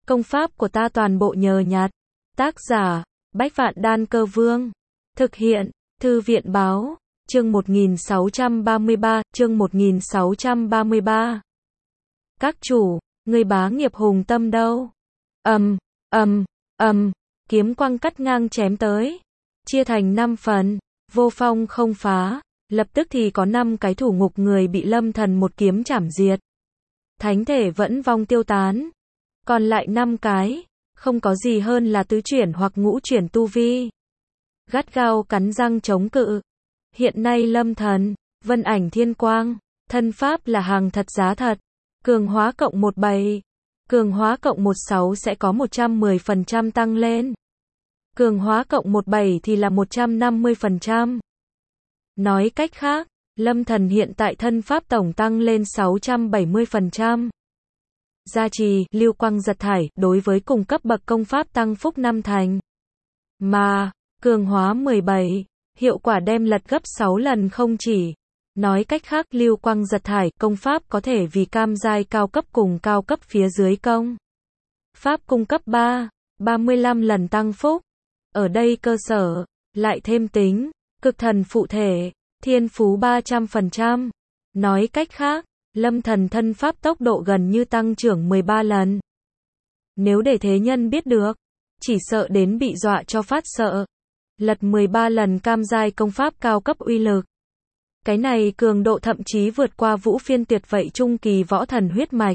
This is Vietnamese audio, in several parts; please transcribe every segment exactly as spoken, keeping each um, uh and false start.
Công pháp của ta toàn bộ nhờ nhặt. Tác giả, Bách Vạn Đan Cơ Vương. Thực hiện, Thư viện Báo. Chương một nghìn sáu trăm ba mươi ba, chương một nghìn sáu trăm ba mươi ba. Các chủ, người bá nghiệp hùng tâm đâu? Ầm, ầm, ầm, kiếm quang cắt ngang chém tới, chia thành năm phần, vô phong không phá, lập tức thì có năm cái thủ ngục người bị Lâm Thần một kiếm chảm diệt. Thánh thể vẫn vong tiêu tán, còn lại năm cái, không có gì hơn là tứ chuyển hoặc ngũ chuyển tu vi. Gắt gao cắn răng chống cự. Hiện nay Lâm Thần, Vân Ảnh Thiên Quang, thân pháp là hàng thật giá thật. Cường hóa cộng một bảy, cường hóa cộng một sáu sẽ có một trăm mười phần trăm tăng lên. Cường hóa cộng một bảy thì là một trăm năm mươi phần trăm. Nói cách khác, Lâm Thần hiện tại thân pháp tổng tăng lên sáu trăm bảy mươi phần trăm. Gia trì, lưu quang giật thải, đối với cùng cấp bậc công pháp tăng phúc năm thành. Mà, cường hóa mười bảy, hiệu quả đem lật gấp sáu lần không chỉ. Nói cách khác, lưu quang giật thải, công pháp có thể vì cam giai cao cấp cùng cao cấp phía dưới công. Pháp cung cấp ba, ba mươi lăm lần tăng phúc. Ở đây cơ sở, lại thêm tính, cực thần phụ thể, thiên phú ba trăm phần trăm. Nói cách khác, Lâm Thần thân pháp tốc độ gần như tăng trưởng mười ba lần. Nếu để thế nhân biết được, chỉ sợ đến bị dọa cho phát sợ. Lật mười ba lần cam giai công pháp cao cấp uy lực. Cái này cường độ thậm chí vượt qua Vũ Phiên tuyệt vậy trung kỳ võ thần huyết mạch.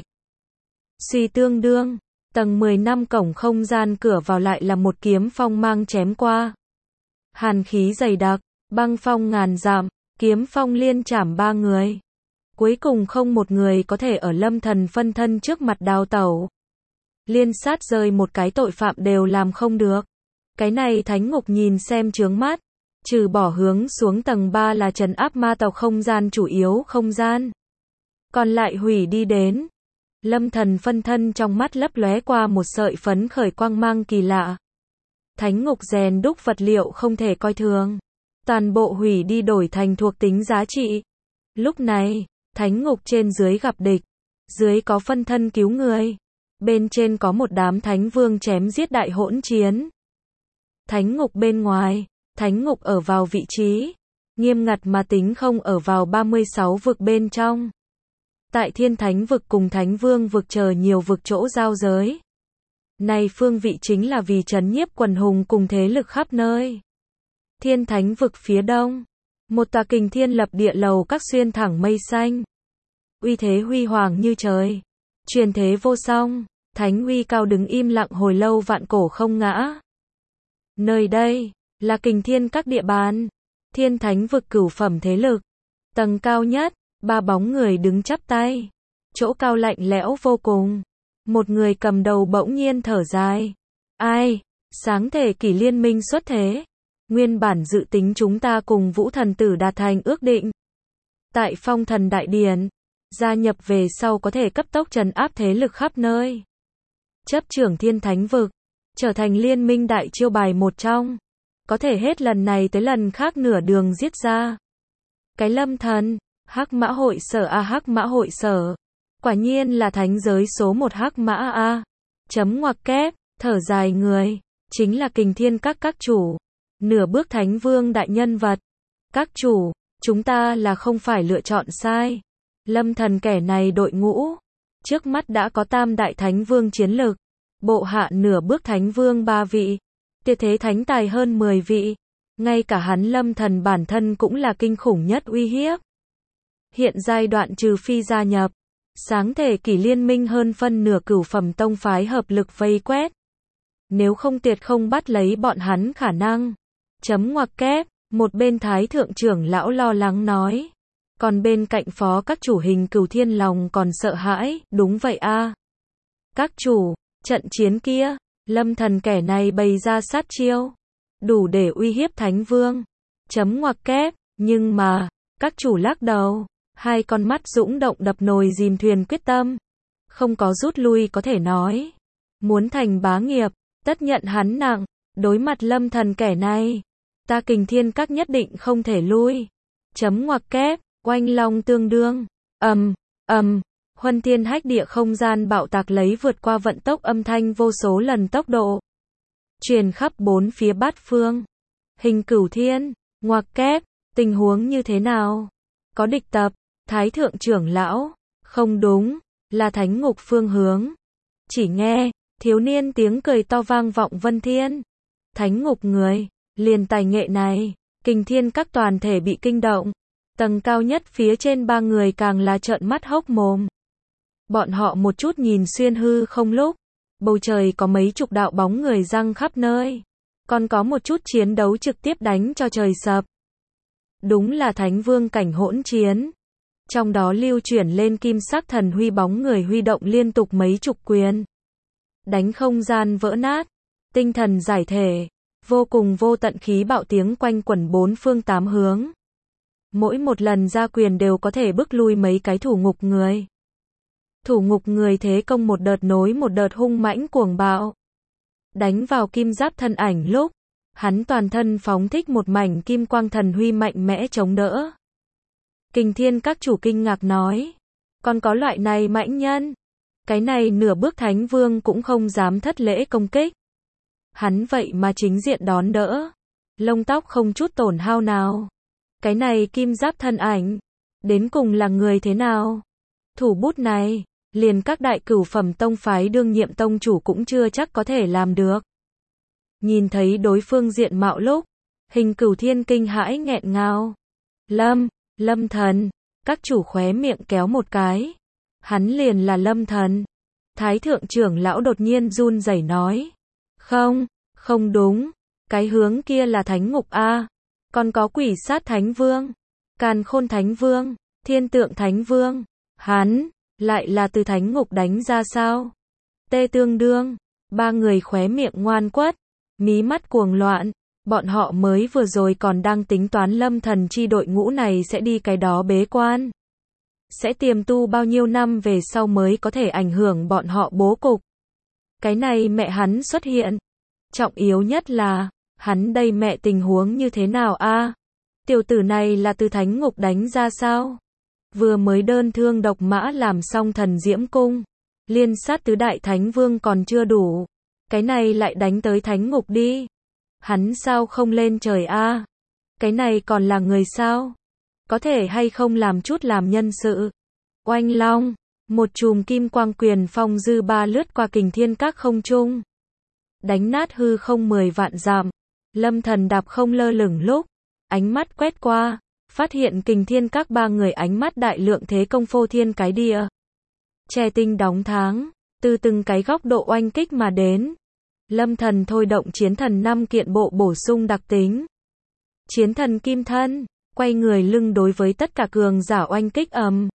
Suy tương đương, tầng mười năm cổng không gian cửa vào lại là một kiếm phong mang chém qua. Hàn khí dày đặc, băng phong ngàn dặm, kiếm phong liên chảm ba người. Cuối cùng không một người có thể ở Lâm Thần phân thân trước mặt đào tẩu. Liên sát rơi một cái tội phạm đều làm không được. Cái này Thánh Ngục nhìn xem chướng mắt. Trừ bỏ hướng xuống tầng ba là trấn áp ma tộc không gian chủ yếu không gian. Còn lại hủy đi đến. Lâm Thần phân thân trong mắt lấp lóe qua một sợi phấn khởi quang mang kỳ lạ. Thánh Ngục rèn đúc vật liệu không thể coi thường. Toàn bộ hủy đi đổi thành thuộc tính giá trị. Lúc này, Thánh Ngục trên dưới gặp địch. Dưới có phân thân cứu người. Bên trên có một đám thánh vương chém giết đại hỗn chiến. Thánh Ngục bên ngoài. Thánh Ngục ở vào vị trí nghiêm ngặt mà tính không ở vào ba mươi sáu vực bên trong. Tại Thiên Thánh vực cùng Thánh Vương vực chờ nhiều vực chỗ giao giới. Này phương vị chính là vì trấn nhiếp quần hùng cùng thế lực khắp nơi. Thiên Thánh vực phía đông, một tòa kình thiên lập địa lầu các xuyên thẳng mây xanh. Uy thế huy hoàng như trời, truyền thế vô song, thánh uy cao đứng im lặng hồi lâu vạn cổ không ngã. Nơi đây là kình thiên các địa bàn, Thiên Thánh vực cửu phẩm thế lực. Tầng cao nhất, ba bóng người đứng chắp tay. Chỗ cao lạnh lẽo vô cùng. Một người cầm đầu bỗng nhiên thở dài. Ai? Sáng thể kỷ liên minh xuất thế. Nguyên bản dự tính chúng ta cùng Vũ Thần Tử đạt thành ước định. Tại Phong Thần Đại Điển, gia nhập về sau có thể cấp tốc trấn áp thế lực khắp nơi. Chấp trưởng Thiên Thánh vực, trở thành liên minh đại chiêu bài một trong. Có thể hết lần này tới lần khác nửa đường giết ra. Cái Lâm Thần, Hắc Mã hội sở a Hắc Mã hội sở. Quả nhiên là thánh giới số một Hắc Mã a. Chấm ngoặc kép, thở dài người, chính là kình thiên các các chủ. Nửa bước thánh vương đại nhân vật. Các chủ, chúng ta là không phải lựa chọn sai. Lâm Thần kẻ này đội ngũ. Trước mắt đã có tam đại thánh vương chiến lực. Bộ hạ nửa bước thánh vương ba vị. Tuyệt thế thánh tài hơn mười vị. Ngay cả hắn Lâm Thần bản thân cũng là kinh khủng nhất uy hiếp. Hiện giai đoạn trừ phi gia nhập. Sáng thể kỷ liên minh hơn phân nửa cửu phẩm tông phái hợp lực vây quét. Nếu không tuyệt không bắt lấy bọn hắn khả năng. Chấm ngoặc kép, một bên thái thượng trưởng lão lo lắng nói. Còn bên cạnh phó các chủ hình cửu thiên lòng còn sợ hãi, đúng vậy a. Các chủ, trận chiến kia. Lâm Thần kẻ này bày ra sát chiêu, đủ để uy hiếp thánh vương. Chấm ngoặc kép, nhưng mà, các chủ lắc đầu, hai con mắt dũng động đập nồi dìm thuyền quyết tâm. Không có rút lui có thể nói. Muốn thành bá nghiệp, tất nhận hắn nặng, đối mặt Lâm Thần kẻ này. Ta kình thiên các nhất định không thể lui. Chấm ngoặc kép, oanh long tương đương, ầm, ầm, Huân thiên hách địa không gian bạo tạc lấy vượt qua vận tốc âm thanh vô số lần tốc độ. Truyền khắp bốn phía bát phương. Hình Cửu Thiên, ngoặc kép, tình huống như thế nào? Có địch tập, Thái thượng trưởng lão, không đúng, là thánh ngục phương hướng. Chỉ nghe, thiếu niên tiếng cười to vang vọng vân thiên. Thánh ngục người, liền tài nghệ này, Kình Thiên các toàn thể bị kinh động. Tầng cao nhất phía trên ba người càng là trợn mắt hốc mồm. Bọn họ một chút nhìn xuyên hư không lúc, bầu trời có mấy chục đạo bóng người giăng khắp nơi. Còn có một chút chiến đấu trực tiếp đánh cho trời sập. Đúng là thánh vương cảnh hỗn chiến. Trong đó lưu chuyển lên kim sắc thần huy bóng người huy động liên tục mấy chục quyền. Đánh không gian vỡ nát, tinh thần giải thể, vô cùng vô tận khí bạo tiếng quanh quẩn bốn phương tám hướng. Mỗi một lần ra quyền đều có thể bức lui mấy cái thủ ngục người. Thủ ngục người thế công một đợt nối một đợt hung mãnh cuồng bạo. Đánh vào kim giáp thân ảnh lúc, hắn toàn thân phóng thích một mảnh kim quang thần huy mạnh mẽ chống đỡ. Kình Thiên các chủ kinh ngạc nói, còn có loại này mãnh nhân. Cái này nửa bước thánh vương cũng không dám thất lễ công kích. Hắn vậy mà chính diện đón đỡ. Lông tóc không chút tổn hao nào. Cái này kim giáp thân ảnh, đến cùng là người thế nào? Thủ bút này, liền các đại cửu phẩm tông phái đương nhiệm tông chủ cũng chưa chắc có thể làm được. Nhìn thấy đối phương diện mạo lúc, Hình Cửu Thiên kinh hãi nghẹn ngào. Lâm, Lâm thần, các chủ khóe miệng kéo một cái. Hắn liền là Lâm thần. Thái thượng trưởng lão đột nhiên run rẩy nói. Không, không đúng, cái hướng kia là thánh ngục A. Còn có quỷ sát thánh vương, càn khôn thánh vương, thiên tượng thánh vương. Hắn, lại là từ thánh ngục đánh ra sao? Tê tương đương, ba người khóe miệng ngoan quất, mí mắt cuồng loạn. Bọn họ mới vừa rồi còn đang tính toán Lâm thần chi đội ngũ này sẽ đi cái đó bế quan. Sẽ tiềm tu bao nhiêu năm về sau mới có thể ảnh hưởng bọn họ bố cục. Cái này mẹ hắn xuất hiện. Trọng yếu nhất là, hắn đây mẹ tình huống như thế nào a? Tiểu tử này là từ thánh ngục đánh ra sao? Vừa mới đơn thương độc mã làm xong thần diễm cung. Liên sát tứ đại thánh vương còn chưa đủ. Cái này lại đánh tới thánh ngục đi. Hắn sao không lên trời a? Cái này còn là người sao? Có thể hay không làm chút làm nhân sự? Oanh long, một chùm kim quang quyền phong dư ba lướt qua Kình Thiên các không trung. Đánh nát hư không mười vạn dặm. Lâm thần đạp không lơ lửng lúc, ánh mắt quét qua, phát hiện Kình Thiên các ba người ánh mắt đại lượng thế công phô thiên cái địa. Che tinh đóng tháng, từ từng cái góc độ oanh kích mà đến. Lâm thần thôi động chiến thần năm kiện bộ bổ sung đặc tính. Chiến thần kim thân, quay người lưng đối với tất cả cường giả oanh kích ầm.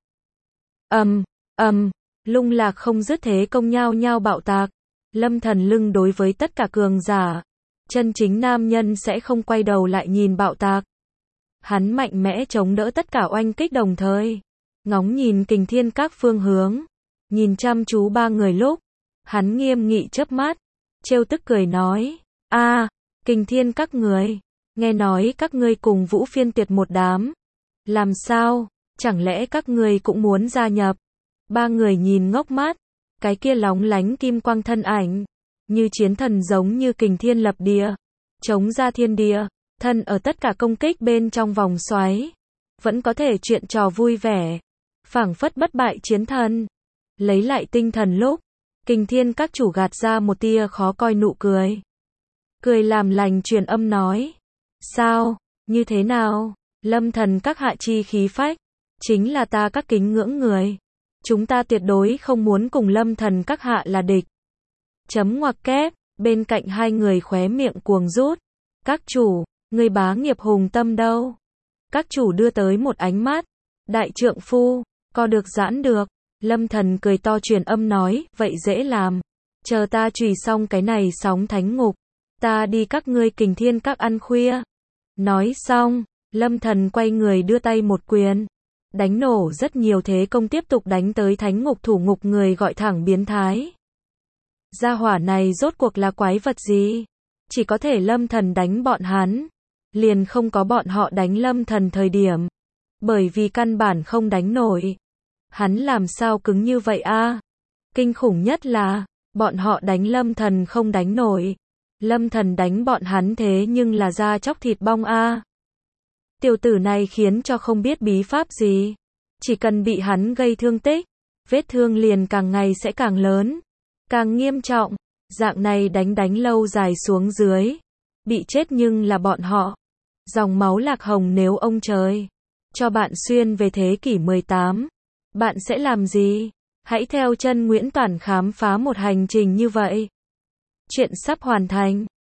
Ầm, ầm, lung lạc không dứt thế công nhao nhao bạo tạc. Lâm thần lưng đối với tất cả cường giả. Chân chính nam nhân sẽ không quay đầu lại nhìn bạo tạc. Hắn mạnh mẽ chống đỡ tất cả oanh kích đồng thời. Ngóng nhìn Kình Thiên các phương hướng. Nhìn chăm chú ba người lúc. Hắn nghiêm nghị chớp mắt. Trêu tức cười nói. A, Kình Thiên các người. Nghe nói các ngươi cùng Vũ Phiên Tuyệt một đám. Làm sao? Chẳng lẽ các ngươi cũng muốn gia nhập? Ba người nhìn ngốc mắt. Cái kia lóng lánh kim quang thân ảnh. Như chiến thần giống như Kình Thiên lập địa. Chống ra thiên địa. Thân ở tất cả công kích bên trong vòng xoáy. Vẫn có thể chuyện trò vui vẻ. Phảng phất bất bại chiến thần. Lấy lại tinh thần lúc. Kình Thiên các chủ gạt ra một tia khó coi nụ cười. Cười làm lành truyền âm nói. Sao? Như thế nào? Lâm thần các hạ chi khí phách. Chính là ta các kính ngưỡng người. Chúng ta tuyệt đối không muốn cùng Lâm thần các hạ là địch. Chấm ngoặc kép, bên cạnh hai người khóe miệng cuồng rút. Các chủ, người bá nghiệp hùng tâm đâu? Các chủ đưa tới một ánh mắt. Đại trượng phu, co được giãn được. Lâm thần cười to truyền âm nói, vậy dễ làm. Chờ ta trùy xong cái này sóng thánh ngục. Ta đi các ngươi Kình Thiên các ăn khuya. Nói xong, Lâm thần quay người đưa tay một quyền. Đánh nổ rất nhiều thế công tiếp tục đánh tới thánh ngục thủ ngục người gọi thẳng biến thái. Gia hỏa này rốt cuộc là quái vật gì? Chỉ có thể Lâm thần đánh bọn hắn. Liền không có bọn họ đánh Lâm thần thời điểm. Bởi vì căn bản không đánh nổi. Hắn làm sao cứng như vậy a? Kinh khủng nhất là, bọn họ đánh Lâm Thần không đánh nổi. Lâm Thần đánh bọn hắn thế nhưng là da chóc thịt bong a. Tiểu tử này khiến cho không biết bí pháp gì. Chỉ cần bị hắn gây thương tích, vết thương liền càng ngày sẽ càng lớn, càng nghiêm trọng. Dạng này đánh đánh lâu dài xuống dưới, bị chết nhưng là bọn họ. Dòng máu Lạc Hồng nếu ông trời cho bạn xuyên về thế kỷ mười tám, bạn sẽ làm gì? Hãy theo chân Nguyễn Toản khám phá một hành trình như vậy. Chuyện sắp hoàn thành.